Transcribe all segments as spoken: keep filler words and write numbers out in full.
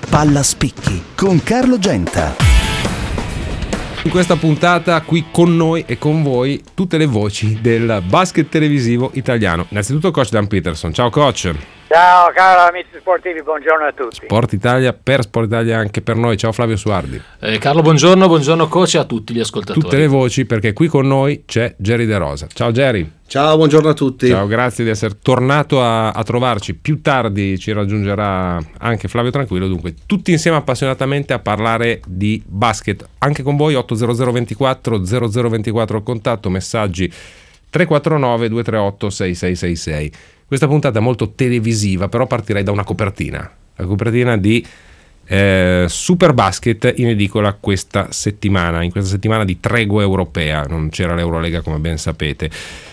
Palla Spicchi con Carlo Genta. In questa puntata qui con noi e con voi tutte le voci del basket televisivo italiano. Innanzitutto coach Dan Peterson. Ciao coach. Ciao caro amici sportivi, buongiorno a tutti. Sport Italia per Sport Italia anche per noi. Ciao Flavio Suardi. Eh, Carlo, buongiorno, buongiorno coach e a tutti gli ascoltatori. Tutte le voci, perché qui con noi c'è Jerry De Rosa. Ciao Jerry. Ciao, buongiorno a tutti. Ciao, grazie di essere tornato a, a trovarci. Più tardi ci raggiungerà anche Flavio Tranquillo. Dunque, tutti insieme appassionatamente a parlare di basket. Anche con voi otto zero zero ventiquattro zero zero ventiquattro contatto, messaggi tre quattro nove due tre otto sei sei sei sei. Questa puntata è molto televisiva, però partirei da una copertina. La copertina di eh, Super Basket in edicola questa settimana, in questa settimana di tregua europea. Non c'era l'Eurolega, come ben sapete.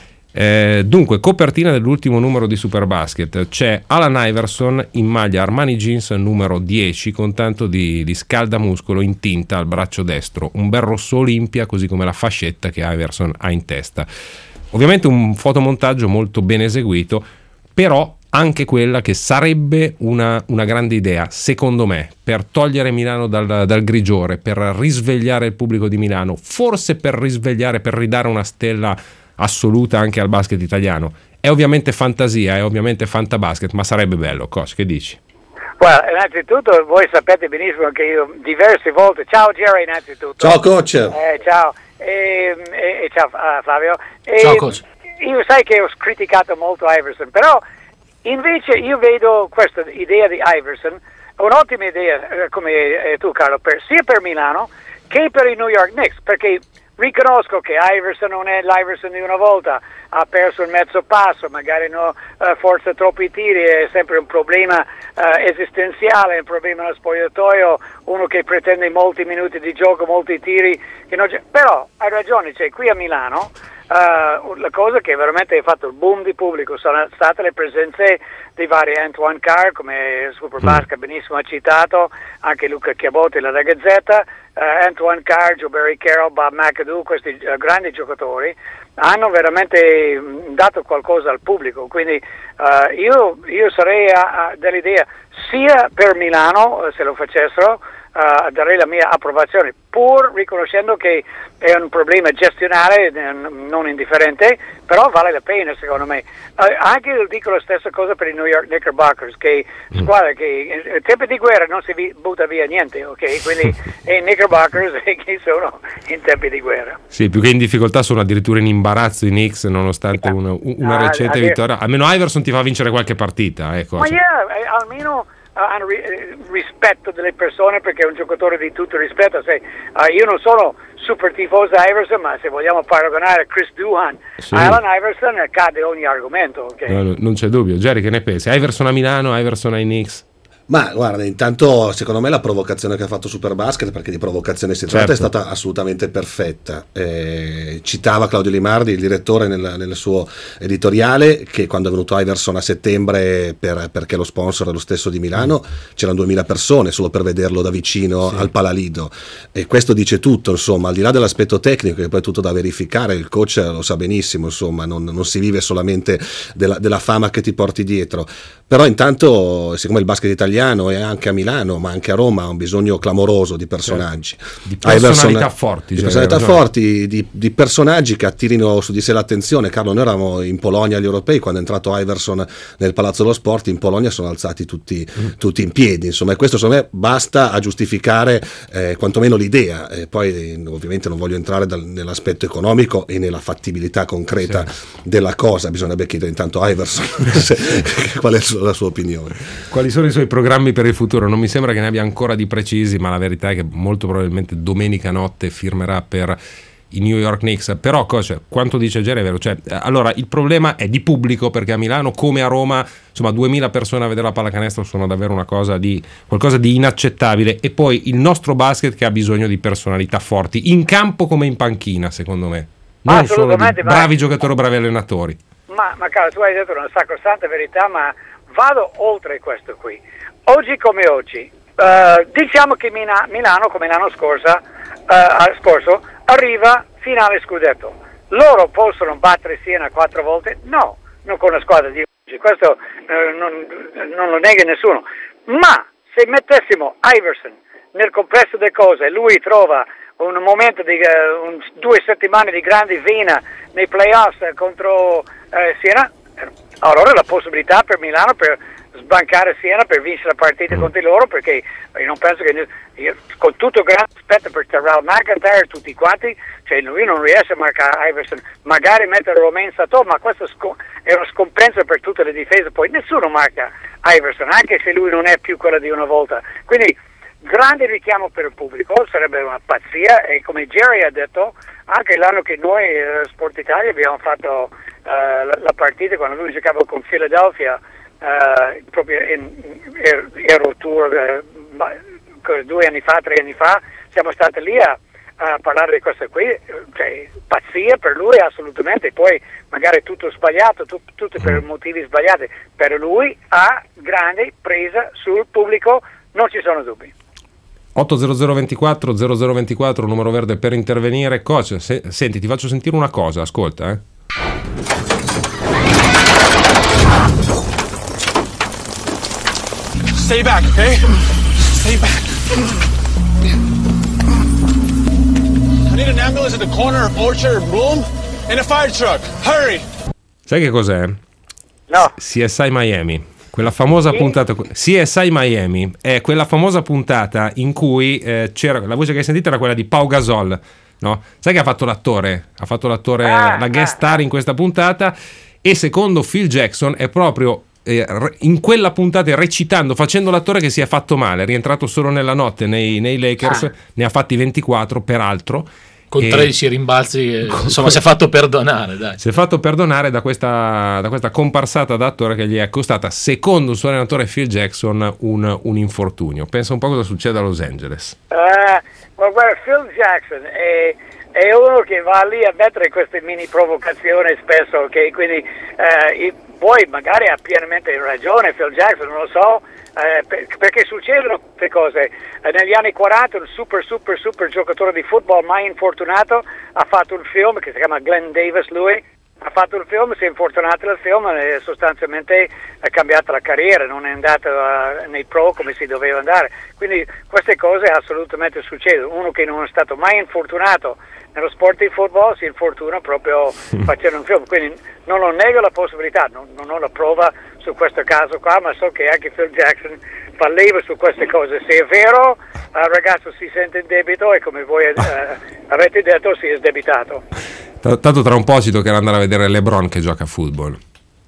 Eh, dunque, copertina dell'ultimo numero di Super Basket. C'è Allen Iverson in maglia Armani Jeans numero dieci con tanto di, di scaldamuscolo in tinta al braccio destro, un bel rosso Olimpia, così come la fascetta che Iverson ha in testa. Ovviamente un fotomontaggio molto ben eseguito, però anche quella che sarebbe una, una grande idea, secondo me, per togliere Milano dal, dal grigiore, per risvegliare il pubblico di Milano, forse per risvegliare, per ridare una stella assoluta anche al basket italiano. È ovviamente fantasia, è ovviamente fantabasket, ma sarebbe bello. Coach, che dici? Well, innanzitutto voi sapete benissimo che io diverse volte, ciao Jerry innanzitutto. Ciao coach. Eh, ciao, e, e, e ciao uh, Flavio. E, ciao coach. Io sai che ho criticato molto Iverson, però invece io vedo questa idea di Iverson, un'ottima idea eh, come eh, tu Carlo, per, sia per Milano che per i New York Knicks, perché riconosco che Iverson non è l'Iverson di una volta, ha perso il mezzo passo, magari no, uh, forza troppi tiri, è sempre un problema uh, esistenziale, un problema nello spogliatoio, uno che pretende molti minuti di gioco, molti tiri, che non c'è. Però hai ragione, cioè, qui a Milano uh, la cosa che veramente ha fatto il boom di pubblico sono state le presenze dei vari Antoine Carr, come Super Basket benissimo ha citato, anche Luca Chiabotti della Gazzetta, uh, Antoine Carr, Joe Barry Carroll, Bob McAdoo, questi uh, grandi giocatori hanno veramente dato qualcosa al pubblico, quindi uh, io, io sarei a, a dell'idea sia per Milano, uh, se lo facessero, Uh, darei la mia approvazione, pur riconoscendo che è un problema gestionale eh, non indifferente, però vale la pena secondo me. Uh, anche dico la stessa cosa per i New York Knickerbockers, che mm. squadra che in tempi di guerra non si vi, butta via niente, ok? Quindi i Knickerbockers che sono in tempi di guerra. Sì, più che in difficoltà sono addirittura in imbarazzo i Knicks, nonostante una, una recente ah, vittoria. Almeno Iverson ti fa vincere qualche partita, ecco. Ma yeah, almeno hanno rispetto delle persone, perché è un giocatore di tutto rispetto. Se, uh, io non sono super tifoso Iverson, ma se vogliamo paragonare Chris Duhan sì. a Allen Iverson cade ogni argomento, okay? No, no, non c'è dubbio. Jerry, che ne pensi? Iverson a Milano, Iverson ai Knicks? Ma guarda, intanto secondo me la provocazione che ha fatto Super Basket, perché di provocazione si tratta, certo, è stata assolutamente perfetta. Eh, citava Claudio Limardi, il direttore, nel, nel suo editoriale, che quando è venuto Iverson a settembre, per, perché lo sponsor è lo stesso di Milano, mm. c'erano duemila persone solo per vederlo da vicino, sì, al Palalido, e questo dice tutto, insomma, al di là dell'aspetto tecnico, che poi è tutto da verificare, il coach lo sa benissimo, insomma, non, non si vive solamente della, della fama che ti porti dietro. Però intanto, siccome il basket italiano e anche a Milano, ma anche a Roma, ha un bisogno clamoroso di personaggi, certo, di personalità Iverson, forti, di, personalità forti di, di personaggi che attirino su di sé l'attenzione. Carlo, noi eravamo in Polonia agli europei, quando è entrato Iverson nel Palazzo dello Sport, in Polonia sono alzati tutti, mm. tutti in piedi, insomma, e questo secondo me basta a giustificare eh, quantomeno l'idea. E poi eh, ovviamente non voglio entrare dal, nell'aspetto economico e nella fattibilità concreta, sì, della cosa. Bisognerebbe chiedere intanto a Iverson qual è la sua opinione, quali sono i suoi programmi per il futuro. Non mi sembra che ne abbia ancora di precisi, ma la verità è che molto probabilmente domenica notte firmerà per i New York Knicks. Però coach, quanto dice Jerry è vero, cioè, allora il problema è di pubblico, perché a Milano come a Roma, insomma, duemila persone a vedere la pallacanestro sono davvero una cosa di qualcosa di inaccettabile. E poi il nostro basket che ha bisogno di personalità forti in campo come in panchina, secondo me, non solo di bravi giocatori o bravi allenatori. Ma, ma caro, tu hai detto una sacrosanta verità, ma vado oltre questo qui. Oggi come oggi, uh, diciamo che Mina, Milano, come l'anno scorso, uh, scorso, arriva finale scudetto. Loro possono battere Siena quattro volte? No, non con la squadra di oggi, questo uh, non, non lo nega nessuno. Ma se mettessimo Iverson nel complesso delle cose, lui trova un momento di uh, un, due settimane di grande vena nei playoffs contro uh, Siena, allora la possibilità per Milano per sbancare Siena, per vincere la partita mm. contro loro, perché io non penso che io, con tutto grande rispetto per Terrell McIntyre e tutti quanti, cioè lui non riesce a marcare Iverson, magari mettere Romain Sato, ma questo sco- è una scompensa per tutte le difese, poi nessuno marca Iverson, anche se lui non è più quella di una volta, quindi grande richiamo per il pubblico, sarebbe una pazzia, e come Jerry ha detto, anche l'anno che noi eh, Sport Italia abbiamo fatto eh, la, la partita quando lui giocava con Philadelphia, eh, proprio in, in, ero tour eh, due anni fa, tre anni fa, siamo stati lì a, a parlare di questo qui, cioè pazzia per lui assolutamente, poi magari tutto sbagliato, tu, tutto per motivi sbagliati, per lui ha grande presa sul pubblico, non ci sono dubbi. otto zero zero ventiquattro zero zero ventiquattro numero verde per intervenire. Coach, se, senti, ti faccio sentire una cosa, ascolta, eh. Stay back, okay? Stay back. I need an ambulance at the corner of Orchard and Bloom and a fire truck. Hurry! Sai che cos'è? No. C S I Miami. Quella famosa sì. puntata C S I Miami è quella famosa puntata in cui eh, c'era la voce che hai sentito era quella di Pau Gasol, no? Sai che ha fatto l'attore? Ha fatto l'attore ah, la guest star in questa puntata, e secondo Phil Jackson è proprio eh, in quella puntata, recitando, facendo l'attore che si è fatto male, è rientrato solo nella notte nei, nei Lakers, ah. ne ha fatti ventiquattro peraltro. Con e tredici rimbalzi, eh, insomma, si è fatto perdonare. Dai. Si è fatto perdonare da questa, da questa comparsata d'attore che gli è costata, secondo il suo allenatore Phil Jackson, un, un infortunio. Pensa un po' cosa succede a Los Angeles. Uh, ma guarda, Phil Jackson è, è uno che va lì a mettere queste mini provocazioni spesso, okay? Quindi uh, poi magari ha pienamente ragione Phil Jackson, non lo so. Eh, per, perché succedono queste cose. Eh, negli anni quaranta un super super super giocatore di football mai infortunato ha fatto un film che si chiama Glenn Davis, lui ha fatto un film, si è infortunato nel film e sostanzialmente ha cambiato la carriera, non è andato uh, nei pro come si doveva andare, quindi queste cose assolutamente succedono. Uno che non è stato mai infortunato nello sport di football si infortuna proprio facendo un film, quindi non lo nego la possibilità, non, non ho la prova su questo caso qua, ma so che anche Phil Jackson fa leva su queste cose. Se è vero, il ragazzo si sente in debito e come voi eh, avete detto si è sdebitato. Tanto tra un po' ci toccherà andare a vedere LeBron che gioca a football.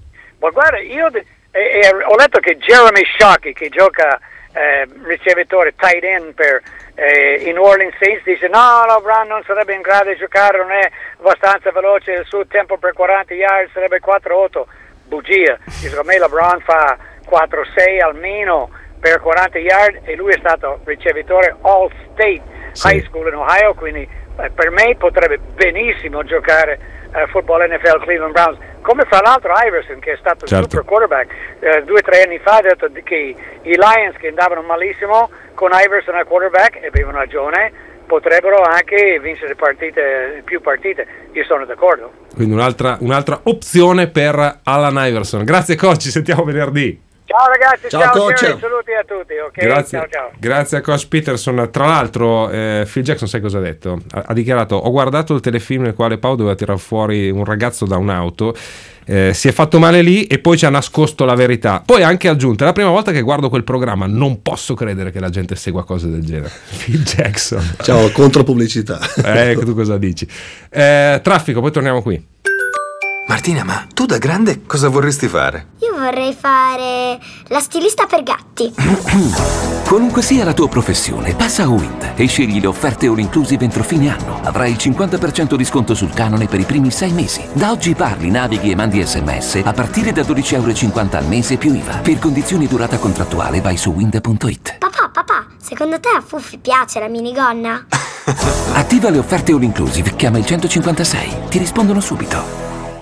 Ma guarda, io eh, eh, ho letto che Jeremy Shockey, che gioca eh, ricevitore tight end per eh, i New Orleans Saints, dice no, LeBron non sarebbe in grado di giocare, non è abbastanza veloce, il suo tempo per quaranta yard sarebbe quattro otto. Bugia, secondo me LeBron fa quattro sei almeno per quaranta yard e lui è stato ricevitore All State sì. High School in Ohio, quindi eh, per me potrebbe benissimo giocare eh, football N F L Cleveland Browns, come fra l'altro Iverson che è stato certo. super quarterback eh, due o tre anni fa, ha detto che i Lions che andavano malissimo con Iverson a quarterback e avevano ragione, potrebbero anche vincere partite, più partite, io sono d'accordo. Quindi un'altra, un'altra opzione per Allen Iverson. Grazie coach, ci sentiamo venerdì. Ciao ragazzi, ciao, ciao coach. Jerry, saluti a tutti, ok? Grazie, ciao, ciao. Grazie a coach Peterson. Tra l'altro eh, Phil Jackson sai cosa ha detto? Ha, ha dichiarato: ho guardato il telefilm nel quale Pau doveva tirare fuori un ragazzo da un'auto, eh, si è fatto male lì e poi ci ha nascosto la verità. Poi ha anche aggiunto: è la prima volta che guardo quel programma, non posso credere che la gente segua cose del genere. Phil Jackson. Ciao, contropubblicità. Eh, tu cosa dici? Eh, traffico, poi torniamo qui. Martina, ma tu da grande cosa vorresti fare? Io vorrei fare la stilista per gatti. Qualunque sia la tua professione, passa a Wind e scegli le offerte all inclusive entro fine anno. Avrai il cinquanta per cento di sconto sul canone per i primi sei mesi. Da oggi parli, navighi e mandi sms a partire da dodici virgola cinquanta euro al mese più I V A. Per condizioni e durata contrattuale vai su wind punto it. Papà, papà, secondo te a Fuffi piace la minigonna? Attiva le offerte all inclusive, chiama il centocinquantasei. Ti rispondono subito.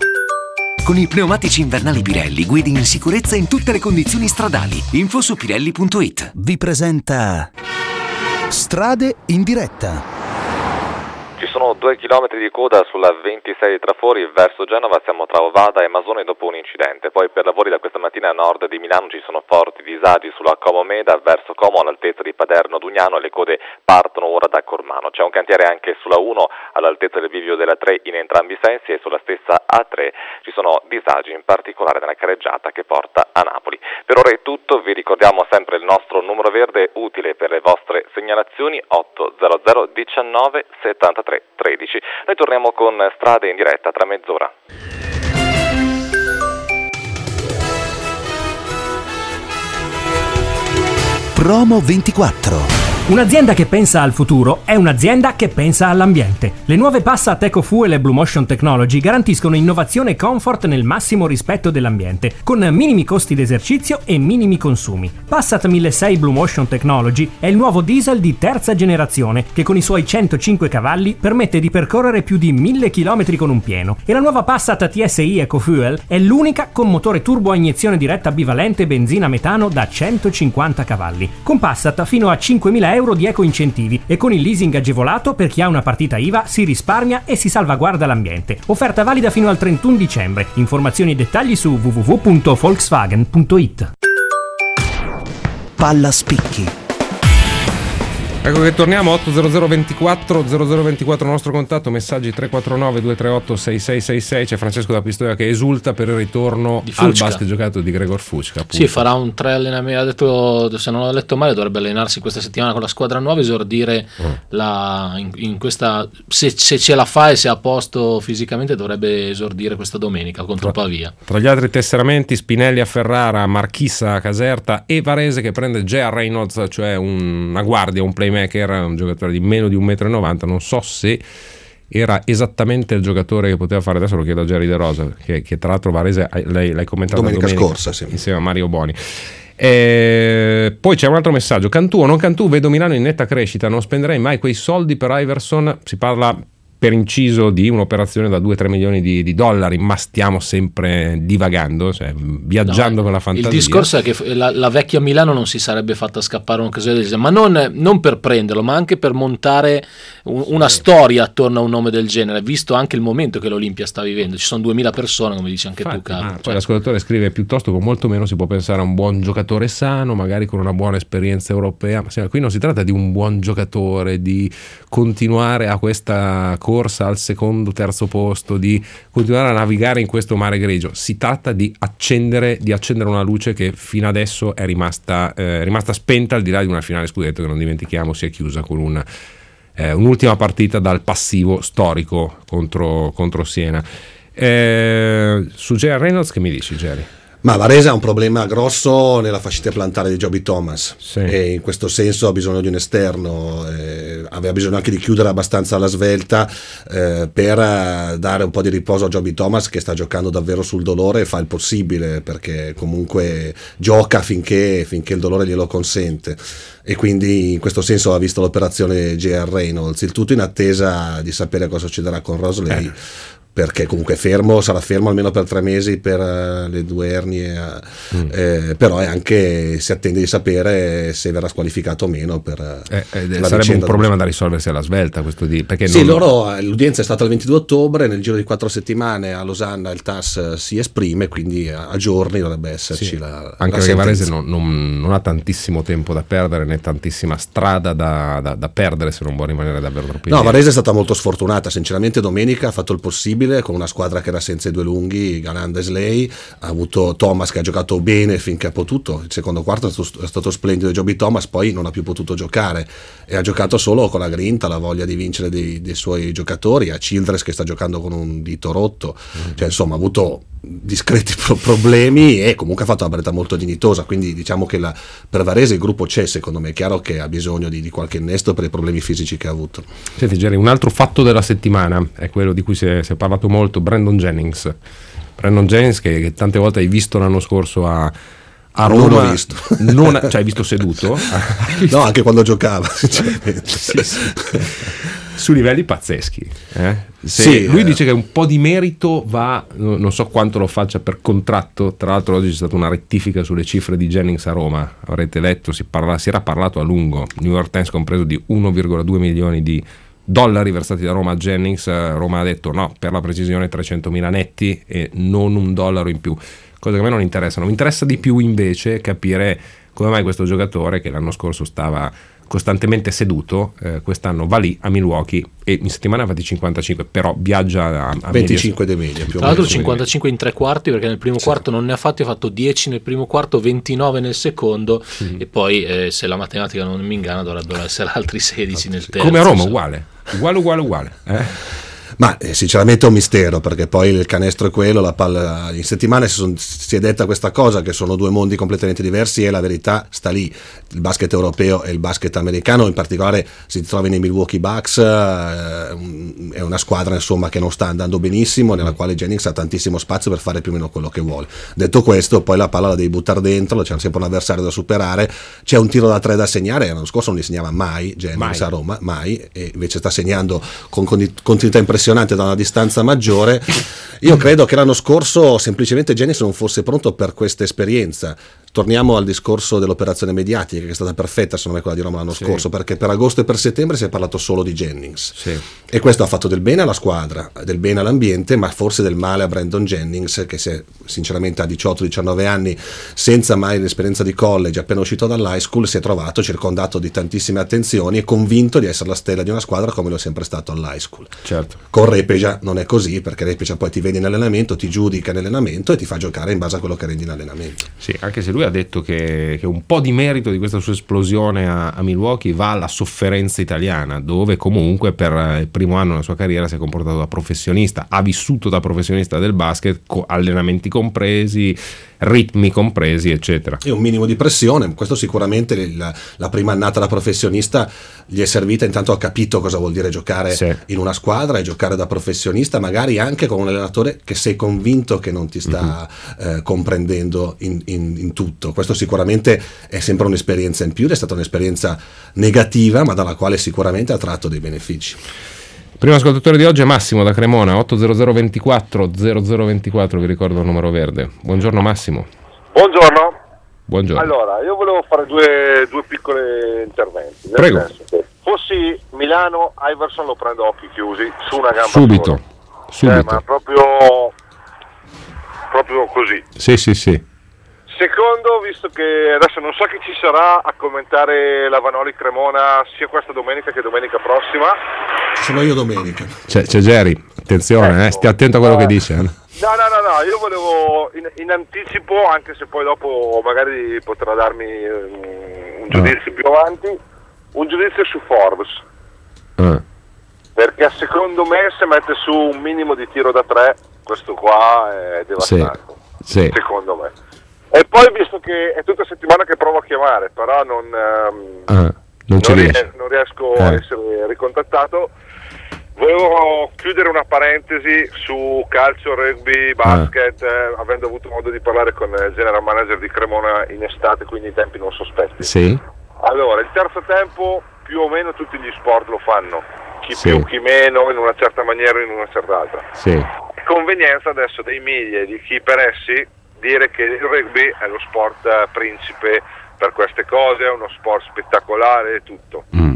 Con i pneumatici invernali Pirelli guidi in sicurezza in tutte le condizioni stradali. Info su pirelli punto it. Vi presenta Strade in diretta. Ci sono sono due chilometri di coda sulla ventisei di Trafori verso Genova, siamo tra Ovada e Masone dopo un incidente. Poi per lavori da questa mattina a nord di Milano ci sono forti disagi sulla Como Meda verso Como all'altezza di Paderno Dugnano, le code partono ora da Cormano. C'è un cantiere anche sulla uno all'altezza del bivio della tre in entrambi i sensi e sulla stessa A tre ci sono disagi, in particolare nella carreggiata che porta a Napoli. Per ora è tutto, vi ricordiamo sempre il nostro numero verde utile per le vostre segnalazioni otto zero zero diciannove settantatré tredici. Noi torniamo con Strade in diretta tra mezz'ora. Promo ventiquattro. Un'azienda che pensa al futuro è un'azienda che pensa all'ambiente. Le nuove Passat EcoFuel e Blue Motion Technology garantiscono innovazione e comfort nel massimo rispetto dell'ambiente, con minimi costi d'esercizio e minimi consumi. Passat milleseicento Blue Motion Technology è il nuovo diesel di terza generazione che con i suoi centocinque cavalli permette di percorrere più di mille chilometri con un pieno, e la nuova Passat T S I EcoFuel è l'unica con motore turbo a iniezione diretta bivalente benzina metano da centocinquanta cavalli. Con Passat fino a cinquemila euro di eco incentivi e con il leasing agevolato per chi ha una partita I V A si risparmia e si salvaguarda l'ambiente. Offerta valida fino al trentuno dicembre. Informazioni e dettagli su w w w punto volkswagen punto i t. Palla spicchi. Ecco che torniamo, otto zero zero ventiquattro zero zero ventiquattro il nostro contatto, messaggi tre quattro nove due tre otto sei sei sei sei. C'è Francesco da Pistoia che esulta per il ritorno al basket giocato di Gregor Fucca. Appunto. Sì, farà un tre allenamenti, ha detto, se non ho letto male, dovrebbe allenarsi questa settimana con la squadra nuova, esordire mm. la, in, in questa, se, se ce la fa e se è a posto fisicamente dovrebbe esordire questa domenica contro tra, Pavia. Tra gli altri tesseramenti Spinelli a Ferrara, Marchissa a Caserta e Varese che prende J R Reynolds, cioè un, una guardia, un playmaker, un giocatore di meno di un metro e novanta. Non so se era esattamente il giocatore che poteva fare, adesso lo chiedo a Jerry De Rosa che, che tra l'altro Varese lei, l'hai commentato domenica, domenica scorsa sì. insieme a Mario Boni. E poi c'è un altro messaggio: Cantù o non Cantù, vedo Milano in netta crescita, non spenderei mai quei soldi per Iverson. Si parla per inciso di un'operazione da due tre milioni di, di dollari, ma stiamo sempre divagando, cioè viaggiando no, con la fantasia. Il discorso è che la, la vecchia Milano non si sarebbe fatta scappare un'occasione del genere, ma non, non per prenderlo, ma anche per montare un, una storia attorno a un nome del genere, visto anche il momento che l'Olimpia sta vivendo. Ci sono duemila persone, come dici anche Infatti, tu, Carlo. Poi cioè. L'ascoltatore scrive: piuttosto con molto meno si può pensare a un buon giocatore sano, magari con una buona esperienza europea. Ma sì, qui non si tratta di un buon giocatore, di continuare a questa corsa al secondo, terzo posto, di continuare a navigare in questo mare grigio. Si tratta di accendere, di accendere una luce che fino adesso è rimasta, eh, rimasta spenta, al di là di una finale scudetto che non dimentichiamo si è chiusa con una, eh, un'ultima partita dal passivo storico contro, contro Siena. Eh, su J R Reynolds che mi dici, Jerry? Ma Varese ha un problema grosso nella fascite plantare di Joby Thomas, sì. E in questo senso ha bisogno di un esterno, eh, aveva bisogno anche di chiudere abbastanza alla svelta eh, per dare un po' di riposo a Joby Thomas, che sta giocando davvero sul dolore e fa il possibile, perché comunque gioca finché, finché il dolore glielo consente, e quindi in questo senso ha visto l'operazione J R Reynolds, il tutto in attesa di sapere cosa succederà con Rosley. Eh. Perché comunque fermo, sarà fermo almeno per tre mesi per uh, le due ernie, uh, mm. eh, però è anche, si attende di sapere se verrà squalificato o meno. Per, uh, eh, eh, sarebbe un problema da risolversi alla svelta questo di, perché sì, non... loro, l'udienza è stata il ventidue ottobre, nel giro di quattro settimane a Losanna il T A S si esprime, quindi a, a giorni dovrebbe esserci sì. la anche la perché Varese non, non, non ha tantissimo tempo da perdere né tantissima strada da, da, da perdere se non vuole rimanere davvero troppo no, Varese è stata molto sfortunata, sinceramente domenica ha fatto il possibile con una squadra che era senza i due lunghi, Galanda e Slay, ha avuto Thomas che ha giocato bene finché ha potuto, il secondo quarto è stato, è stato splendido Joby Thomas, poi non ha più potuto giocare e ha giocato solo con la grinta, la voglia di vincere dei, dei suoi giocatori, a Childress che sta giocando con un dito rotto, mm. cioè insomma ha avuto discreti pro- problemi e comunque ha fatto una partita molto dignitosa, quindi diciamo che la, per Varese il gruppo c'è, secondo me è chiaro che ha bisogno di, di qualche innesto per i problemi fisici che ha avuto. Senti Jerry, un altro fatto della settimana è quello di cui si è, si è parlato molto, Brandon Jennings Brandon Jennings che, che tante volte hai visto l'anno scorso a a Roma, non l'ho visto, non, cioè hai visto seduto? No, anche quando giocava sinceramente. Sì, sì. Su livelli pazzeschi, eh? Se sì, lui eh. dice che un po' di merito va, non so quanto lo faccia per contratto, tra l'altro oggi c'è stata una rettifica sulle cifre di Jennings a Roma, avrete letto, si, parla, si era parlato a lungo, New York Times compreso di uno virgola due milioni di dollari versati da Roma a Jennings. Roma ha detto no, per la precisione trecentomila netti e non un dollaro in più, cose che a me non interessano. Mi interessa di più invece capire come mai questo giocatore, che l'anno scorso stava costantemente seduto, eh, quest'anno va lì a Milwaukee e in settimana fa di cinquantacinque, però viaggia a, a venticinque di media più o meno. Tra l'altro cinquantacinque in tre quarti, perché nel primo sì. quarto non ne ha fatti, ha fatto dieci nel primo quarto, ventinove nel secondo, mm. e poi eh, se la matematica non mi inganna dovrebbero essere altri sedici nel terzo. Come a Roma, uguale, uguale, uguale, uguale. Eh? Ma eh, sinceramente è un mistero, perché poi il canestro è quello, la palla in settimana si, son, si è detta questa cosa, che sono due mondi completamente diversi, e la verità sta lì. Il basket europeo e il basket americano, in particolare si trova nei Milwaukee Bucks, eh, è una squadra insomma che non sta andando benissimo, nella quale Jennings ha tantissimo spazio per fare più o meno quello che vuole. Detto questo, poi la palla la devi buttare dentro, c'è sempre un avversario da superare, c'è un tiro da tre da segnare. L'anno scorso non li segnava mai Jennings mai. a Roma, mai, e invece sta segnando con continuità impressionante da una distanza maggiore. Io credo che l'anno scorso semplicemente Jennings non fosse pronto per questa esperienza. Torniamo al discorso dell'operazione mediatica, che è stata perfetta secondo me quella di Roma l'anno sì. scorso, perché per agosto e per settembre si è parlato solo di Jennings, sì. e questo ha fatto del bene alla squadra, del bene all'ambiente, ma forse del male a Brandon Jennings, che se, sinceramente a diciotto diciannove anni, senza mai l'esperienza di college, appena uscito dall'high school, si è trovato circondato di tantissime attenzioni e convinto di essere la stella di una squadra, come lo è sempre stato all'high school. Certo. Con Repeja non è così, perché Repeja poi ti vede in allenamento, ti giudica in allenamento e ti fa giocare in base a quello che rendi in allenamento. Sì, anche se lui ha detto che, che un po' di merito di questa sua esplosione a, a Milwaukee va alla sofferenza italiana, dove comunque per il primo anno della sua carriera si è comportato da professionista, ha vissuto da professionista del basket, co- allenamenti compresi, ritmi compresi, eccetera. E un minimo di pressione, questo sicuramente il, la prima annata da professionista gli è servita, intanto ha capito cosa vuol dire giocare sì. in una squadra e giocare da professionista, magari anche con un allenatore che sei convinto che non ti sta mm-hmm. eh, comprendendo in, in, in tutto. Questo sicuramente è sempre un'esperienza in più, ed è stata un'esperienza negativa, ma dalla quale sicuramente ha tratto dei benefici. Primo ascoltatore di oggi è Massimo da Cremona, otto zero zero ventiquattro zero zero ventiquattro, vi ricordo il numero verde. Buongiorno Massimo. Buongiorno. Buongiorno. Allora, io volevo fare due, due piccoli interventi. Prego. Senso che fossi Milano, Iverson lo prendo a occhi chiusi, su una gamba Subito, sola. subito. Eh, ma proprio, proprio così. Sì, sì, sì. Secondo, visto che adesso non so chi ci sarà a commentare la Vanoli Cremona sia questa domenica che domenica prossima. Sono io domenica. C'è, c'è Jerry, attenzione, ecco. eh, stia attento a quello eh, che dice. Eh. No, no, no, no, io volevo in, in anticipo, anche se poi dopo magari potrà darmi um, un giudizio no. più avanti, un giudizio su Forbes. Eh. Perché secondo me se mette su un minimo di tiro da tre, questo qua è devastante. Sì, sì. Secondo me. E poi, visto che è tutta settimana che provo a chiamare, però non, um, ah, non, non, ries- non riesco eh. a essere ricontattato, volevo chiudere una parentesi su calcio, rugby, basket, ah. eh, avendo avuto modo di parlare con il general manager di Cremona in estate, quindi in tempi non sospetti. Sì. Allora, il terzo tempo più o meno tutti gli sport lo fanno, chi sì. più, chi meno, in una certa maniera o in una certa altra. Sì. Convenienza adesso dei media e di chi per essi dire che il rugby è lo sport principe per queste cose, è uno sport spettacolare e tutto. Mm.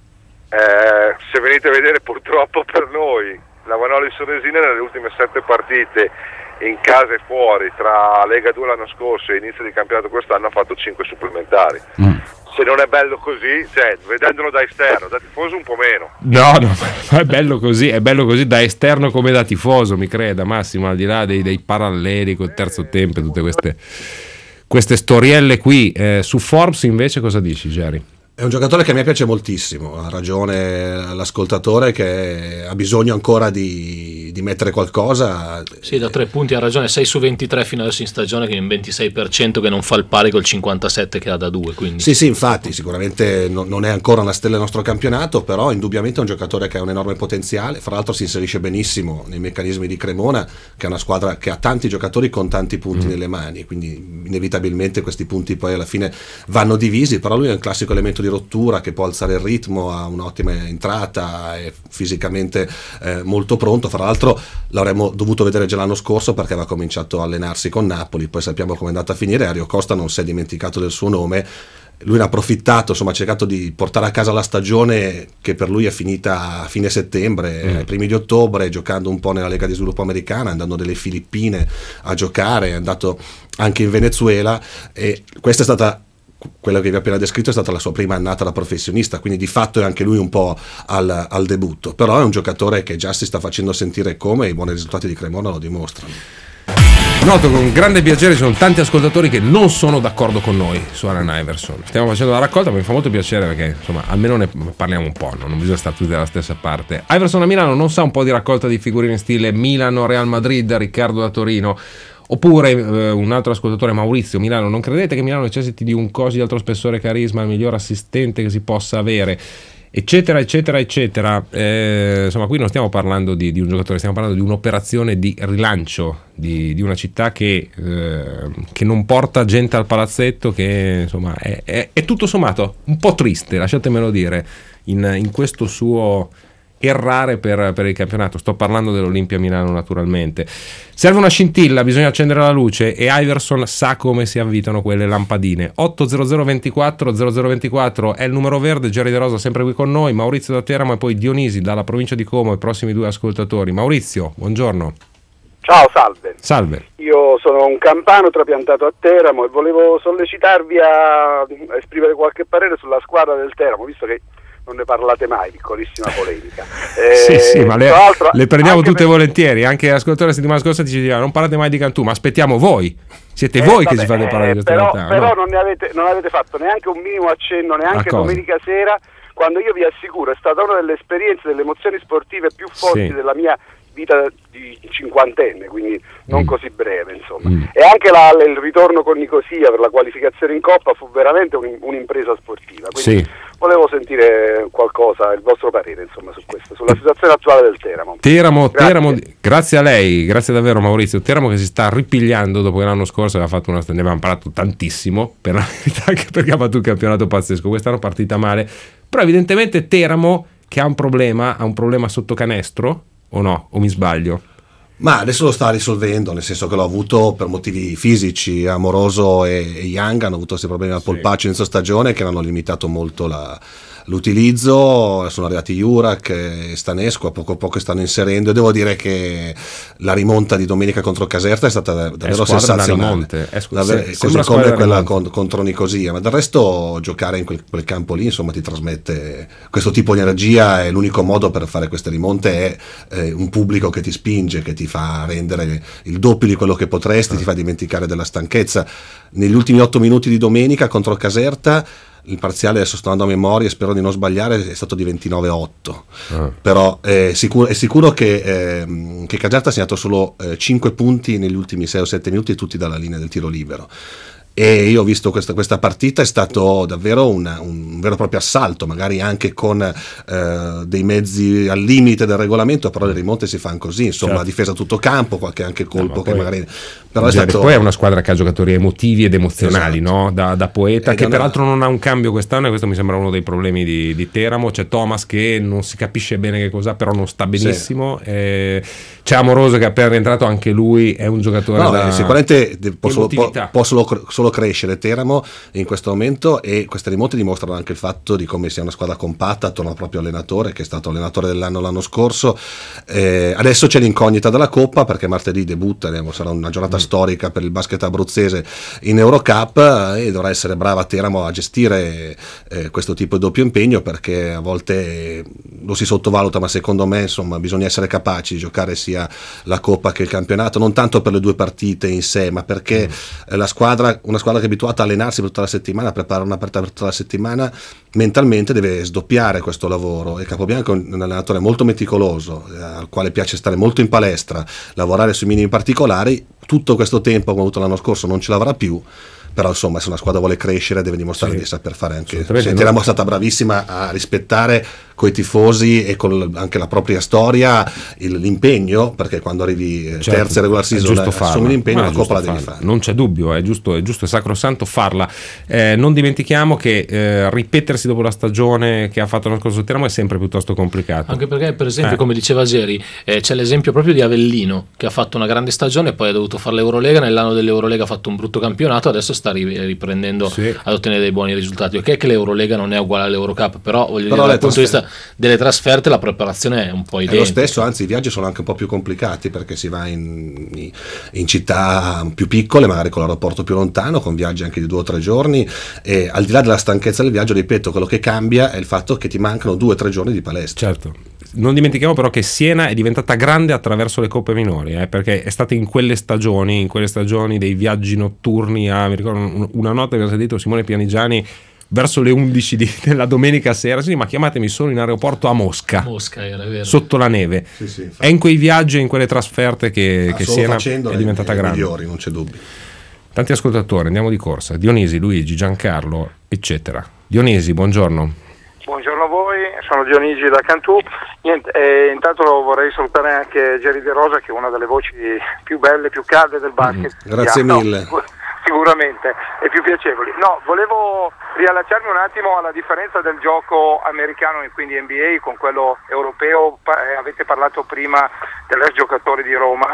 Eh, se venite a vedere, purtroppo per noi, la Vanoli Sorresina nelle ultime sette partite in casa e fuori, tra Lega due l'anno scorso e inizio di campionato quest'anno, ha fatto cinque supplementari. Mm. Se non è bello così, cioè, vedendolo da esterno, da tifoso un po' meno. No, no, è bello così, è bello così da esterno come da tifoso, mi creda Massimo, al di là dei, dei paralleli col terzo tempo e tutte queste, queste storielle qui. Eh, su Forbes invece cosa dici, Jerry? È un giocatore che a me piace moltissimo, ha ragione l'ascoltatore che ha bisogno ancora di, di mettere qualcosa. Sì, da tre punti ha ragione, sei su ventitré fino adesso in stagione, che è un ventisei per cento che non fa il pari col cinquantasette che ha da due. Quindi. Sì, sì, infatti, sicuramente non, non è ancora una stella del nostro campionato, però indubbiamente è un giocatore che ha un enorme potenziale, fra l'altro si inserisce benissimo nei meccanismi di Cremona, che è una squadra che ha tanti giocatori con tanti punti mm. nelle mani, quindi inevitabilmente questi punti poi alla fine vanno divisi, però lui è un classico elemento di rottura che può alzare il ritmo, ha un'ottima entrata, è fisicamente eh, molto pronto. Fra l'altro l'avremmo dovuto vedere già l'anno scorso perché aveva cominciato a allenarsi con Napoli, poi sappiamo come è andata a finire. Ario Costa non si è dimenticato del suo nome lui ne ha approfittato, insomma ha cercato di portare a casa la stagione che per lui è finita a fine settembre, mm. ai primi di ottobre, giocando un po' nella Lega di Sviluppo Americana, andando nelle Filippine a giocare, è andato anche in Venezuela, e questa è stata, quello che vi ho appena descritto, è stata la sua prima annata da professionista, quindi di fatto è anche lui un po' al, al debutto, però è un giocatore che già si sta facendo sentire come, e i buoni risultati di Cremona lo dimostrano. Noto con grande piacere ci sono tanti ascoltatori che non sono d'accordo con noi su Allen Iverson. Stiamo facendo la raccolta, ma mi fa molto piacere perché insomma almeno ne parliamo un po', no? Non bisogna stare tutti dalla stessa parte. Iverson a Milano non sa un po' di raccolta di figurine in stile Milano, Real Madrid, Riccardo da Torino. Oppure eh, un altro ascoltatore, Maurizio, Milano, non credete che Milano necessiti di un così di altro spessore e carisma, il miglior assistente che si possa avere, eccetera eccetera eccetera. Eh, insomma, qui non stiamo parlando di, di un giocatore, stiamo parlando di un'operazione di rilancio di, di una città che, eh, che non porta gente al palazzetto, che insomma è, è, è tutto sommato un po' triste, lasciatemelo dire, in, in questo suo errare per, per il campionato. Sto parlando dell'Olimpia Milano, naturalmente. Serve una scintilla, bisogna accendere la luce, e Iverson sa come si avvitano quelle lampadine. otto zero zero ventiquattro zero zero ventiquattro è il numero verde. Jerry De Rosa sempre qui con noi, Maurizio da Teramo e poi Dionisi dalla provincia di Como, i prossimi due ascoltatori. Maurizio, buongiorno. Ciao, salve. Salve. Io sono un campano trapiantato a Teramo e volevo sollecitarvi a esprimere qualche parere sulla squadra del Teramo, visto che non ne parlate mai, piccolissima polemica. Eh, sì, sì, ma le, le prendiamo tutte per... volentieri. Anche l'ascoltatore la settimana scorsa ci diceva non parlate mai di Cantù, ma aspettiamo voi. Siete eh, voi vabbè, che ci fate parlare eh, di questa però, realtà. però no? non, ne avete, non avete fatto neanche un minimo accenno, neanche domenica sera, quando io vi assicuro è stata una delle esperienze, delle emozioni sportive più forti sì. della mia vita di cinquantenne, quindi non mm. così breve, insomma. Mm. E anche la, il ritorno con Nicosia per la qualificazione in Coppa fu veramente un, un'impresa sportiva, quindi sì. volevo sentire qualcosa, il vostro parere, insomma, su questo, sulla situazione attuale del Teramo. Teramo, grazie. Teramo, grazie a lei, grazie davvero Maurizio. Teramo che si sta ripigliando dopo che l'anno scorso aveva fatto una, ne avevamo parlato tantissimo, per la verità, anche perché ha fatto un campionato pazzesco. Quest'anno è partita male, però evidentemente Teramo che ha un problema, ha un problema sotto canestro, o no? O mi sbaglio? Ma adesso lo sta risolvendo, nel senso che l'ho avuto per motivi fisici. Amoroso e, e Young hanno avuto questi problemi al polpaccio inizio stagione che hanno limitato molto la, l'utilizzo. Sono arrivati Jurak e Stanesco, a poco a poco stanno inserendo, e devo dire che la rimonta di domenica contro Caserta è stata davvero è sensazionale, è scu- davvero, se, così come quella con, contro Nicosia, ma del resto giocare in quel, quel campo lì insomma ti trasmette questo tipo di energia, e l'unico modo per fare queste rimonte è eh, un pubblico che ti spinge, che ti fa rendere il doppio di quello che potresti, ah. ti fa dimenticare della stanchezza. Negli ultimi otto minuti di domenica contro Caserta il parziale, adesso sto andando a memoria e spero di non sbagliare, è stato di ventinove a otto, ah. però è sicuro, è sicuro che, eh, che Caserta ha segnato solo eh, cinque punti negli ultimi sei o sette minuti, tutti dalla linea del tiro libero. E io ho visto questa, questa partita, è stato davvero una, un vero e proprio assalto, magari anche con eh, dei mezzi al limite del regolamento, però le rimonte si fanno così, insomma, certo. La difesa a tutto campo, qualche anche colpo no, che poi, magari però è stato... poi è una squadra che ha giocatori emotivi ed emozionali, esatto. no? da, da poeta, e che peraltro non ha un cambio quest'anno, e questo mi sembra uno dei problemi di, di Teramo. C'è Thomas che non si capisce bene che cos'ha, però non sta benissimo, sì. e c'è Amoroso che appena rientrato anche lui è un giocatore no, da sicuramente può solo, può, può solo, solo crescere Teramo in questo momento, e queste rimonte dimostrano anche il fatto di come sia una squadra compatta attorno al proprio allenatore, che è stato allenatore dell'anno l'anno scorso. Eh, adesso c'è l'incognita della Coppa, perché martedì debutta, sarà una giornata mm. storica per il basket abruzzese in Eurocup, e dovrà essere brava Teramo a gestire eh, questo tipo di doppio impegno, perché a volte lo si sottovaluta, ma secondo me insomma bisogna essere capaci di giocare sia la Coppa che il campionato, non tanto per le due partite in sé, ma perché mm. la squadra, una squadra che è abituata a allenarsi per tutta la settimana, a preparare una partita per tutta la settimana, mentalmente deve sdoppiare questo lavoro. E Capobianco è un allenatore molto meticoloso, eh, al quale piace stare molto in palestra, lavorare sui minimi particolari. Tutto questo tempo, come ho avuto l'anno scorso, non ce l'avrà più, però insomma se una squadra vuole crescere deve dimostrare sì. di saper fare anche. Teramo è stata bravissima a rispettare coi tifosi e con anche la propria storia il, l'impegno, perché quando arrivi certo, terza regular season assumi l'impegno, la Coppa la devi fare. Non c'è dubbio, è giusto, è giusto, è sacrosanto farla. Eh, non dimentichiamo che eh, ripetersi dopo la stagione che ha fatto l'anno scorso Teramo è sempre piuttosto complicato. Anche perché, per esempio, eh. come diceva Geri, eh, c'è l'esempio proprio di Avellino, che ha fatto una grande stagione e poi ha dovuto fare l'Eurolega, nell'anno dell'Eurolega ha fatto un brutto campionato, adesso sta riprendendo sì. ad ottenere dei buoni risultati. Ok che l'Eurolega non è uguale all'Eurocup, però voglio però dire, dal punto trasfer- di vista delle trasferte la preparazione è un po' identica. È lo stesso, anzi i viaggi sono anche un po' più complicati perché si va in, in città più piccole, magari con l'aeroporto più lontano, con viaggi anche di due o tre giorni, e al di là della stanchezza del viaggio, ripeto, quello che cambia è il fatto che ti mancano due o tre giorni di palestra. Certo. Non dimentichiamo però che Siena è diventata grande attraverso le coppe minori, eh, perché è stata in quelle stagioni, in quelle stagioni dei viaggi notturni a, mi ricordo una notte che ho sentito Simone Pianigiani verso le undici di, della domenica sera, sì, ma chiamatemi, sono in aeroporto a Mosca, Mosca era vero. sotto la neve. Sì, sì, è in quei viaggi e in quelle trasferte che, ah, che Siena è diventata le, le grande. Migliori, non c'è dubbio. Tanti ascoltatori, andiamo di corsa. Dionisi, Luigi, Giancarlo, eccetera. Dionisi, buongiorno. Buongiorno a voi, sono Dionigi da Cantù. Niente, eh, intanto vorrei salutare anche Jerry De Rosa, che è una delle voci più belle, più calde del basket. Mm, grazie no, mille. Sicuramente, e più piacevoli. No, volevo riallacciarmi un attimo alla differenza del gioco americano e quindi N B A con quello europeo. Pa- eh, avete parlato prima dell'ex giocatore di Roma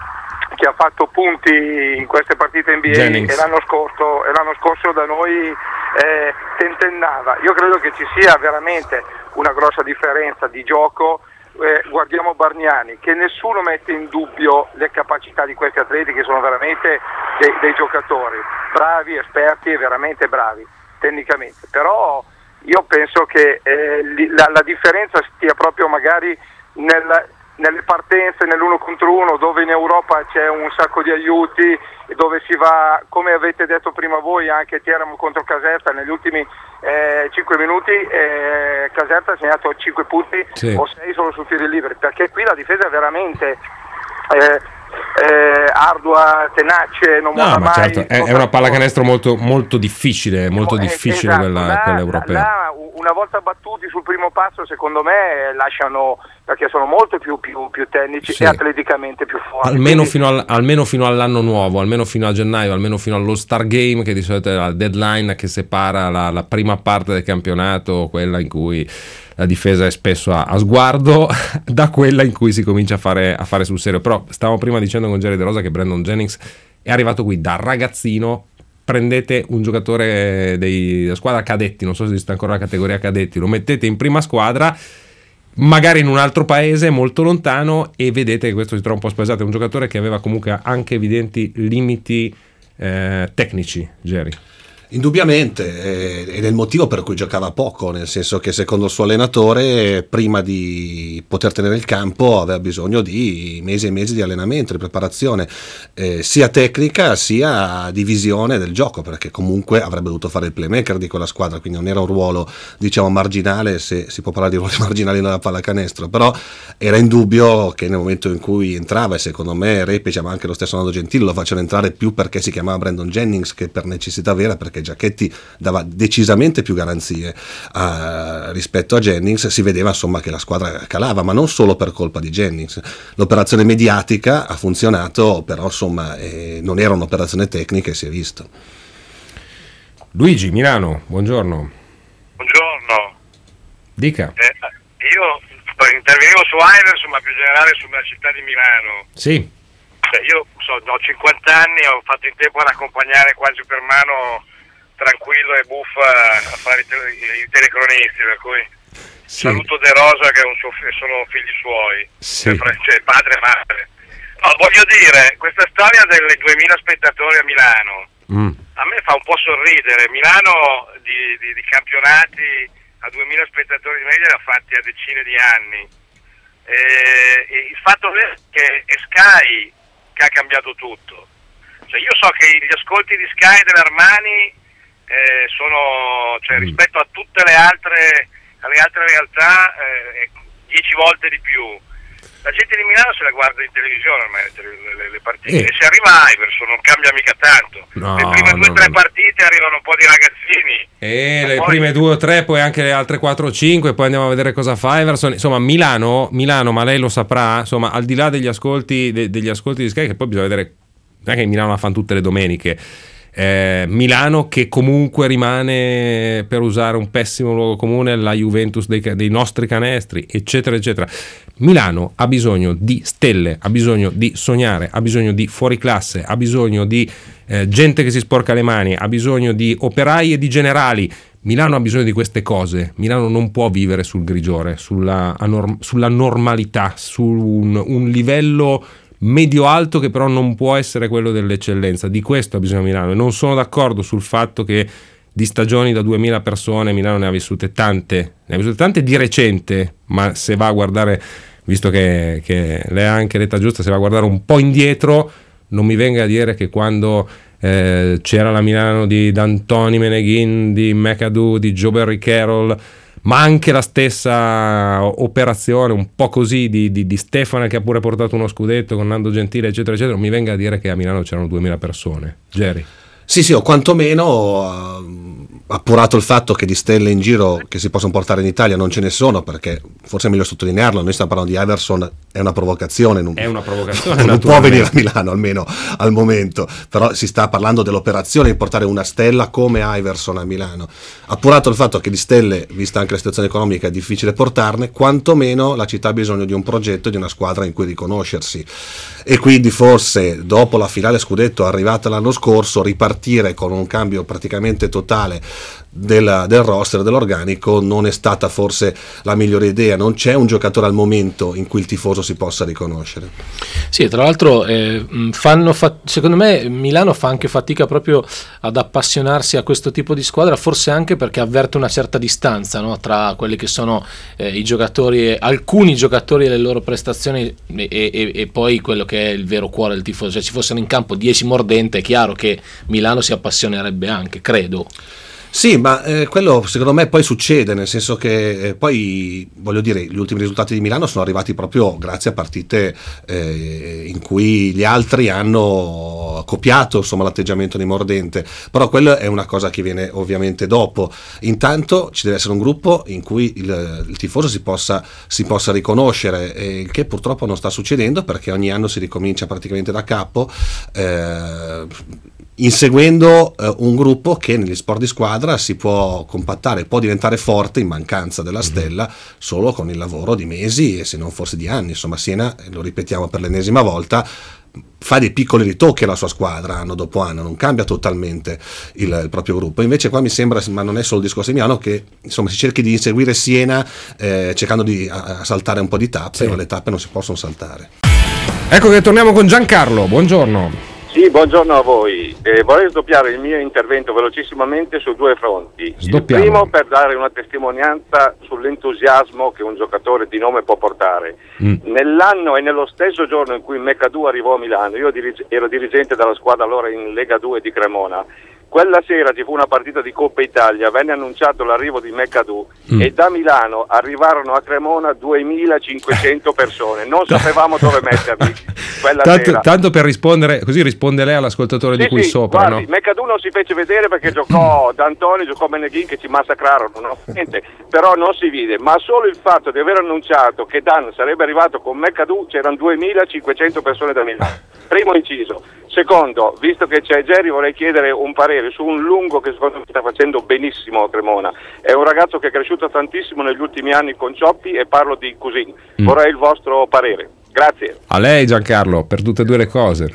che ha fatto punti in queste partite N B A Jennings. e l'anno scorso, e l'anno scorso da noi eh, tentennava. Io credo che ci sia veramente una grossa differenza di gioco. Eh, guardiamo Bargnani, che nessuno mette in dubbio le capacità di questi atleti, che sono veramente dei, dei giocatori bravi, esperti e veramente bravi tecnicamente, però io penso che eh, li, la, la differenza stia proprio magari nel, nelle partenze nell'uno contro uno, dove in Europa c'è un sacco di aiuti, dove si va, come avete detto prima voi, anche Teramo contro Caserta negli ultimi eh, cinque minuti, eh, Caserta ha segnato cinque punti, sì, o sei solo su tiri liberi, perché qui la difesa è veramente eh, eh, ardua, tenace, non no, molla ma mai. certo, è, è una pallacanestro molto, molto difficile, molto eh, difficile esatto, quella, là, quella europea. Là, una volta battuti sul primo passo, secondo me lasciano, perché sono molto più, più, più tecnici, sì, e atleticamente più forti. Almeno, Quindi, fino al, almeno fino all'anno nuovo, almeno fino a gennaio, almeno fino allo Star Game, che di solito è la deadline che separa la, la prima parte del campionato, quella in cui la difesa è spesso a, a sguardo, da quella in cui si comincia a fare, a fare sul serio. Però stavamo prima dicendo con Jerry De Rosa che Brandon Jennings è arrivato qui da ragazzino. Prendete un giocatore della squadra cadetti, non so se esiste ancora la categoria cadetti, lo mettete in prima squadra, magari in un altro paese molto lontano, e vedete che questo si trova un po' spaesato. È un giocatore che aveva comunque anche evidenti limiti eh, tecnici, Jerry. Indubbiamente, eh, ed è il motivo per cui giocava poco, nel senso che secondo il suo allenatore prima di poter tenere il campo aveva bisogno di mesi e mesi di allenamento, di preparazione, eh, sia tecnica sia di visione del gioco, perché comunque avrebbe dovuto fare il playmaker di quella squadra, quindi non era un ruolo, diciamo, marginale, se si può parlare di ruoli marginali nella pallacanestro, però era indubbio che nel momento in cui entrava, e secondo me Repice, ma anche lo stesso Nando Gentile, lo facevano entrare più perché si chiamava Brandon Jennings che per necessità vera, perché Giacchetti dava decisamente più garanzie uh, rispetto a Jennings. Si vedeva insomma che la squadra calava, ma non solo per colpa di Jennings. L'operazione mediatica ha funzionato, però insomma eh, non era un'operazione tecnica, e si è visto. Luigi, Milano, buongiorno. Buongiorno. Dica. Eh, io intervenivo su Iverson, ma più generale sulla città di Milano. Sì. Cioè, io so, ho cinquanta anni, ho fatto in tempo ad accompagnare quasi per mano tranquillo e buffa a fare i, tele, i telecronisti, per cui sì, saluto De Rosa, che è un suo, sono figli suoi, sì, cioè padre e madre. No, voglio dire, questa storia delle duemila spettatori a Milano mm. a me fa un po' sorridere. Milano di, di, di campionati a duemila spettatori di media l'ha fatti a decine di anni, e, e il fatto è che è Sky che ha cambiato tutto. Cioè, io so che gli ascolti di Sky dell'Armani eh, sono, cioè, mm. rispetto a tutte le altre, alle altre realtà, eh, dieci volte di più. La gente di Milano se la guarda in televisione ormai le, le, le partite, eh. e se arriva Iverson non cambia mica tanto. No, le prime due o no, tre no. partite arrivano un po' di ragazzini, e le poi... prime due o tre, poi anche le altre quattro o cinque, poi andiamo a vedere cosa fa Iverson. Insomma, Milano, Milano, ma lei lo saprà, insomma, al di là degli ascolti de, degli ascolti di Sky, che poi bisogna vedere, non è che Milano la fanno tutte le domeniche. Eh, Milano che comunque rimane, per usare un pessimo luogo comune, la Juventus dei, dei nostri canestri, eccetera eccetera. Milano ha bisogno di stelle, ha bisogno di sognare, ha bisogno di fuoriclasse, ha bisogno di eh, gente che si sporca le mani, ha bisogno di operai e di generali. Milano ha bisogno di queste cose. Milano non può vivere sul grigiore, sulla, anorm- sulla normalità, su un, un livello medio-alto che però non può essere quello dell'eccellenza. Di questo ha bisogno Milano, e non sono d'accordo sul fatto che di stagioni da duemila persone Milano ne ha vissute tante, ne ha vissute tante di recente, ma se va a guardare, visto che, che lei ha anche l'età giusta, se va a guardare un po' indietro, non mi venga a dire che quando eh, c'era la Milano di D'Antoni Meneghin, di McAdoo, di Joe Barry Carroll, ma anche la stessa operazione un po' così di, di, di Stefano, che ha pure portato uno scudetto con Nando Gentile, eccetera eccetera, non mi venga a dire che a Milano c'erano duemila persone. Jerry? Sì, sì, o quantomeno uh, appurato il fatto che di stelle in giro che si possono portare in Italia non ce ne sono, perché forse è meglio sottolinearlo, noi stiamo parlando di Iverson, è una provocazione, non, è una provocazione non può venire a Milano almeno al momento, però si sta parlando dell'operazione di portare una stella come Iverson a Milano. Appurato il fatto che di stelle, vista anche la situazione economica, è difficile portarne, quantomeno la città ha bisogno di un progetto, di una squadra in cui riconoscersi, e quindi forse dopo la finale scudetto arrivata l'anno scorso ripartire con un cambio praticamente totale del, del roster, dell'organico, non è stata forse la migliore idea. Non c'è un giocatore al momento in cui il tifoso si possa riconoscere. Sì, tra l'altro eh, fanno fa- secondo me Milano fa anche fatica proprio ad appassionarsi a questo tipo di squadra, forse anche perché avverte una certa distanza, no, tra quelli che sono eh, i giocatori, alcuni giocatori e le loro prestazioni e, e, e poi quello che è il vero cuore del tifoso. Cioè, ci fossero in campo dieci mordente, è chiaro che Milano si appassionerebbe anche, credo. Sì, ma eh, quello secondo me poi succede, nel senso che eh, poi, voglio dire, gli ultimi risultati di Milano sono arrivati proprio grazie a partite eh, in cui gli altri hanno copiato, insomma, l'atteggiamento di mordente, però quello è una cosa che viene ovviamente dopo. Intanto ci deve essere un gruppo in cui il, il tifoso si possa, si possa riconoscere, e il che purtroppo non sta succedendo, perché ogni anno si ricomincia praticamente da capo, eh, inseguendo eh, un gruppo che negli sport di squadra si può compattare, può diventare forte in mancanza della stella solo con il lavoro di mesi e se non forse di anni. Insomma, Siena, lo ripetiamo per l'ennesima volta, fa dei piccoli ritocchi alla sua squadra anno dopo anno, non cambia totalmente il, il proprio gruppo. Invece qua mi sembra, ma non è solo il discorso di Milano, che insomma si cerchi di inseguire Siena eh, cercando di a, a saltare un po' di tappe, sì. Ma le tappe non si possono saltare. Ecco che torniamo con Giancarlo, buongiorno. Sì, buongiorno a voi. Eh, vorrei sdoppiare il mio intervento velocissimamente su due fronti. Sdoppiamo. Il primo per dare una testimonianza sull'entusiasmo che un giocatore di nome può portare. Mm. Nell'anno e nello stesso giorno in cui McAdoo arrivò a Milano, io dirige- ero dirigente della squadra allora in Lega due di Cremona. Quella sera ci fu una partita di Coppa Italia, venne annunciato l'arrivo di McAdoo mm. e da Milano arrivarono a Cremona duemilacinquecento persone, non sapevamo dove metterli quella tanto, sera. Tanto per rispondere, così risponde lei all'ascoltatore sì, di qui sì, sopra. Guardi, no? McAdoo non si fece vedere perché giocò D'Antoni, giocò Meneghin che ci massacrarono, no? Niente, però non si vide, ma solo il fatto di aver annunciato che Dan sarebbe arrivato con McAdoo, c'erano duemilacinquecento persone da Milano. Primo inciso. Secondo, visto che c'è Jerry, vorrei chiedere un parere su un lungo che secondo me sta facendo benissimo a Cremona. È un ragazzo che è cresciuto tantissimo negli ultimi anni con Cioppi e parlo di Cusin. Mm. Vorrei il vostro parere. Grazie. A lei Giancarlo, per tutte e due le cose.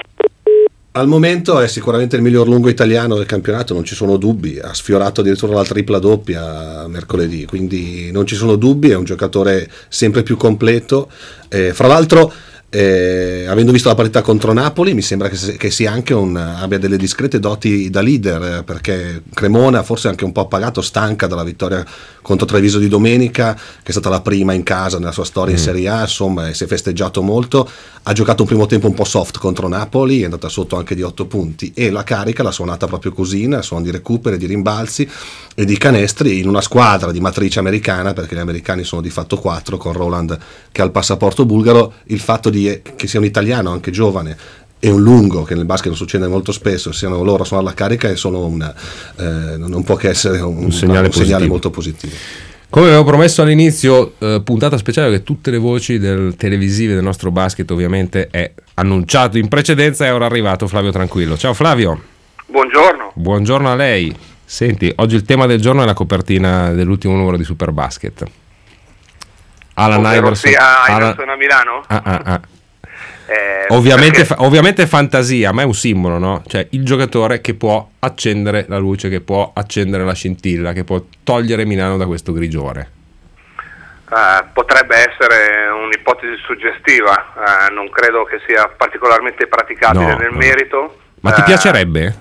Al momento è sicuramente il miglior lungo italiano del campionato, non ci sono dubbi, ha sfiorato addirittura la tripla doppia mercoledì, quindi non ci sono dubbi, è un giocatore sempre più completo. Eh, fra l'altro, Eh, avendo visto la partita contro Napoli, mi sembra che, se, che sia anche un, abbia delle discrete doti da leader, eh, perché Cremona forse anche un po' appagato, stanca dalla vittoria contro Treviso di domenica, che è stata la prima in casa nella sua storia mm. in Serie A, insomma, e si è festeggiato molto. Ha giocato un primo tempo un po' soft contro Napoli, è andata sotto anche di otto punti, e la carica l'ha suonata proprio così, suon di recuperi, di rimbalzi e di canestri in una squadra di matrice americana, perché gli americani sono di fatto quattro, con Roland che ha il passaporto bulgaro. Il fatto di che sia un italiano anche giovane e un lungo, che nel basket non succede molto spesso, siano loro a suonare la carica, e sono una, eh, non può che essere un, un, segnale, un segnale molto positivo. Come avevo promesso all'inizio, eh, puntata speciale che tutte le voci del televisive del nostro basket ovviamente è annunciato in precedenza, e ora è arrivato Flavio Tranquillo. Ciao Flavio. Buongiorno. Buongiorno a lei. Senti, oggi il tema del giorno è la copertina dell'ultimo numero di Superbasket. Alan Iverson, sia Alan... Iverson a Milano? Ah, ah, ah. Eh, ovviamente, perché... fa- ovviamente fantasia, ma è un simbolo, no? Cioè il giocatore che può accendere la luce, che può accendere la scintilla, che può togliere Milano da questo grigiore. Uh, potrebbe essere un'ipotesi suggestiva, uh, non credo che sia particolarmente praticabile No, nel no. merito. Ma ti Uh, piacerebbe?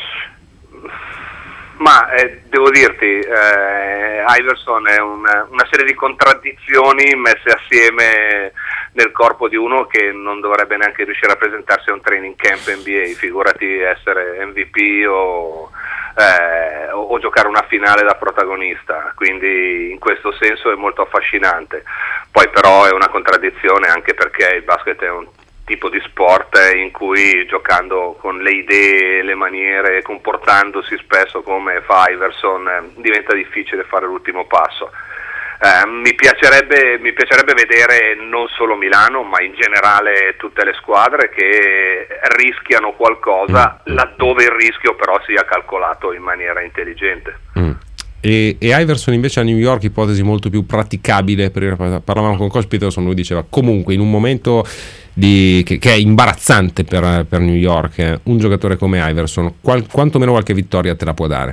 Ma eh, devo dirti, eh, Iverson è una, una serie di contraddizioni messe assieme nel corpo di uno che non dovrebbe neanche riuscire a presentarsi a un training camp N B A, figurati essere M V P o, eh, o, o giocare una finale da protagonista, quindi in questo senso è molto affascinante. Poi però è una contraddizione anche perché il basket è un tipo di sport in cui giocando con le idee, le maniere, comportandosi spesso come fa Iverson, eh, diventa difficile fare l'ultimo passo. Eh, mi piacerebbe, mi piacerebbe vedere non solo Milano, ma in generale tutte le squadre che rischiano qualcosa laddove il rischio però sia calcolato in maniera intelligente. Mm. E, e Iverson invece a New York, ipotesi molto più praticabile, per, parlavamo con Coach Peterson, lui diceva comunque in un momento di, che, che è imbarazzante per, per New York, eh, un giocatore come Iverson qual, quantomeno qualche vittoria te la può dare.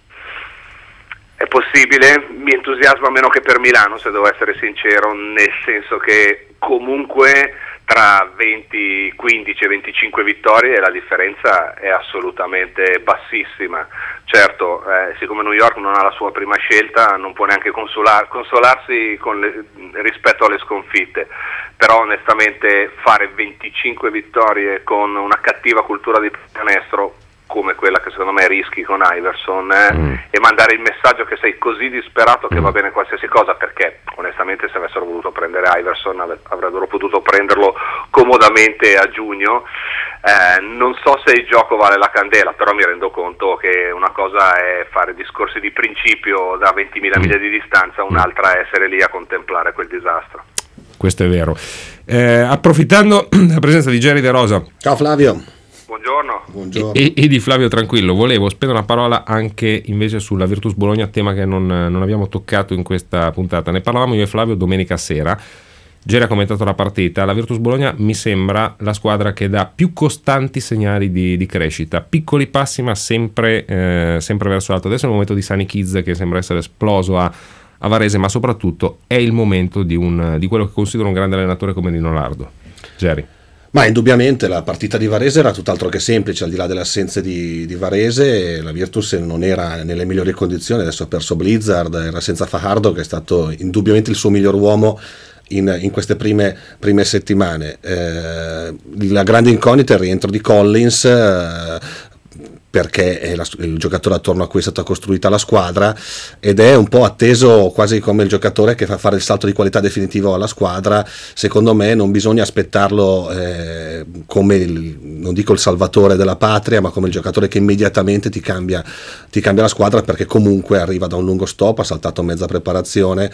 È possibile, mi entusiasma meno che per Milano, se devo essere sincero, nel senso che comunque tra venti, quindici e venticinque vittorie la differenza è assolutamente bassissima. Certo, eh, siccome New York non ha la sua prima scelta, non può neanche consolar, consolarsi con le, rispetto alle sconfitte, però onestamente fare venticinque vittorie con una cattiva cultura di canestro come quella che secondo me rischi con Iverson, eh, mm. e mandare il messaggio che sei così disperato che mm. va bene qualsiasi cosa, perché onestamente se avessero voluto prendere Iverson av- avrebbero potuto prenderlo comodamente a giugno. Eh, non so se il gioco vale la candela, però mi rendo conto che una cosa è fare discorsi di principio da ventimila miglia di distanza, un'altra è essere lì a contemplare quel disastro. Questo è vero. Eh, approfittando della presenza di Jerry De Rosa, ciao Flavio. Buongiorno. Buongiorno. E, e di Flavio Tranquillo, volevo spendere una parola anche invece sulla Virtus Bologna, tema che non, non abbiamo toccato in questa puntata. Ne parlavamo io e Flavio domenica sera. Geri ha commentato la partita. La Virtus Bologna mi sembra la squadra che dà più costanti segnali di, di crescita, piccoli passi ma sempre, eh, sempre verso l'alto. Adesso è il momento di Sunny Kids che sembra essere esploso a, a Varese, ma soprattutto è il momento di, un, di quello che considero un grande allenatore come Nino Lardo. Geri. Ma indubbiamente la partita di Varese era tutt'altro che semplice, al di là delle assenze di, di Varese. La Virtus non era nelle migliori condizioni, adesso ha perso Blizzard, era senza Fajardo che è stato indubbiamente il suo miglior uomo in, in queste prime, prime settimane. Eh, la grande incognita è il rientro di Collins, eh, perché è la, il giocatore attorno a cui è stata costruita la squadra, ed è un po' atteso quasi come il giocatore che fa fare il salto di qualità definitivo alla squadra. Secondo me non bisogna aspettarlo eh, come il, non dico il salvatore della patria, ma come il giocatore che immediatamente ti cambia, ti cambia la squadra, perché comunque arriva da un lungo stop, ha saltato mezza preparazione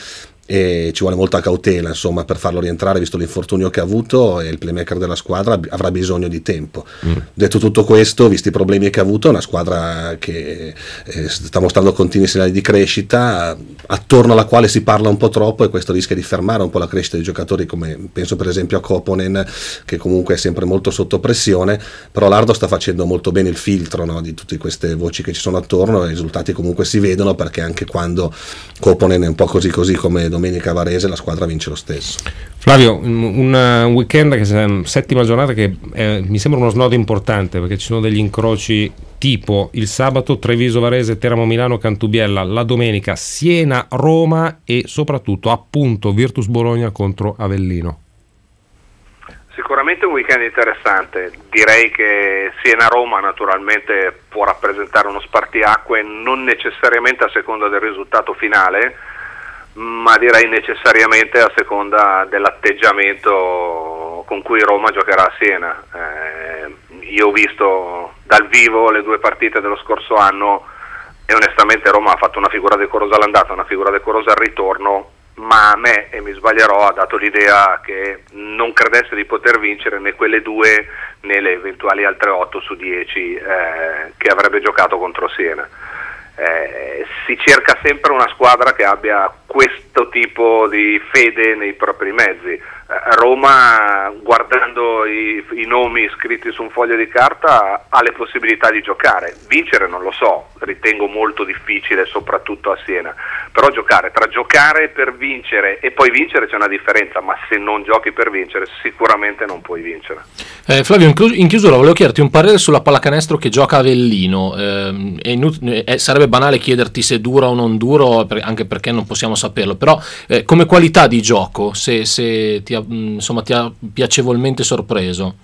e ci vuole molta cautela insomma per farlo rientrare, visto l'infortunio che ha avuto, e il playmaker della squadra avrà bisogno di tempo. Mm. Detto tutto questo, visti i problemi che ha avuto, è una squadra che eh, sta mostrando continui segnali di crescita, attorno alla quale si parla un po' troppo, e questo rischia di fermare un po' la crescita dei giocatori, come penso per esempio a Koponen, che comunque è sempre molto sotto pressione. Però Lardo sta facendo molto bene il filtro, no, di tutte queste voci che ci sono attorno, e i risultati comunque si vedono, perché anche quando Koponen è un po' così così come domenica a Varese, la squadra vince lo stesso. Flavio, un, un weekend, che settima giornata, che eh, mi sembra uno snodo importante, perché ci sono degli incroci tipo il sabato Treviso Varese, Teramo Milano, Cantubiella, la domenica Siena Roma e soprattutto appunto Virtus Bologna contro Avellino. Sicuramente un weekend interessante. Direi che Siena-Roma naturalmente può rappresentare uno spartiacque, non necessariamente a seconda del risultato finale, ma direi necessariamente a seconda dell'atteggiamento con cui Roma giocherà a Siena. Eh, io ho visto dal vivo le due partite dello scorso anno e onestamente Roma ha fatto una figura decorosa all'andata, una figura decorosa al ritorno, ma a me, e mi sbaglierò, ha dato l'idea che non credesse di poter vincere né quelle due nelle eventuali altre otto su dieci eh, che avrebbe giocato contro Siena. Eh, si cerca sempre una squadra che abbia questo tipo di fede nei propri mezzi. eh, Roma, guardando i, i nomi scritti su un foglio di carta, ha le possibilità di giocare. Vincere non lo so, ritengo molto difficile, soprattutto a Siena, però giocare, tra giocare per vincere e poi vincere c'è una differenza, ma se non giochi per vincere sicuramente non puoi vincere. eh, Flavio, in chiusura volevo chiederti un parere sulla pallacanestro che gioca Avellino. eh, è inut- è, sarebbe banale chiederti se dura o non duro, per, anche perché non possiamo saperlo, però eh, come qualità di gioco, se, se ti ha, insomma, ti ha piacevolmente sorpreso.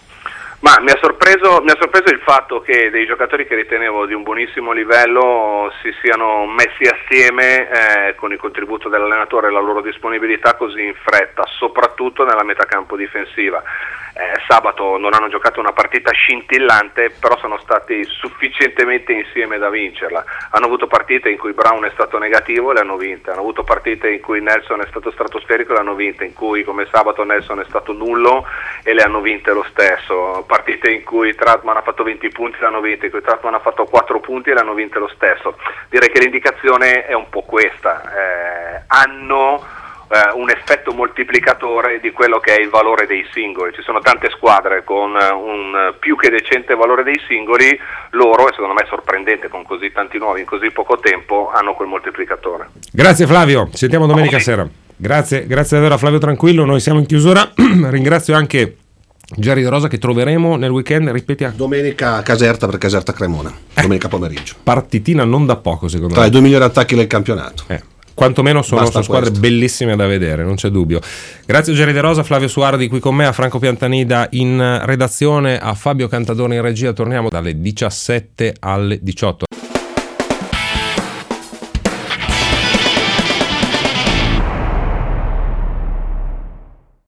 Ma mi ha sorpreso, mi ha sorpreso il fatto che dei giocatori che ritenevo di un buonissimo livello si siano messi assieme eh, con il contributo dell'allenatore e la loro disponibilità così in fretta, soprattutto nella metacampo difensiva. Eh, sabato non hanno giocato una partita scintillante, però sono stati sufficientemente insieme da vincerla. Hanno avuto partite in cui Brown è stato negativo e le hanno vinte, hanno avuto partite in cui Nelson è stato stratosferico e le hanno vinte, in cui come sabato Nelson è stato nullo e le hanno vinte lo stesso, partite in cui Trautmann ha fatto venti punti e le hanno vinte, in cui Trautmann ha fatto quattro punti e le hanno vinte lo stesso. Direi che l'indicazione è un po' questa, eh, hanno Uh, un effetto moltiplicatore di quello che è il valore dei singoli. Ci sono tante squadre con uh, un più che decente valore dei singoli, loro, e secondo me è sorprendente con così tanti nuovi in così poco tempo, hanno quel moltiplicatore. Grazie Flavio, ci sentiamo domenica sera. Grazie, grazie davvero a Flavio Tranquillo, noi siamo in chiusura. Ringrazio anche Gerry De Rosa che troveremo nel weekend, ripeti a... domenica a Caserta per Caserta Cremona, domenica pomeriggio. Partitina non da poco secondo Tra me. i due migliori attacchi del campionato. Eh. Quantomeno sono, sono squadre questo. bellissime da vedere, non c'è dubbio. Grazie a Gerry De Rosa, Flavio Suardi qui con me, a Franco Piantanida in redazione, a Fabio Cantadone in regia. Torniamo dalle diciassette alle diciotto.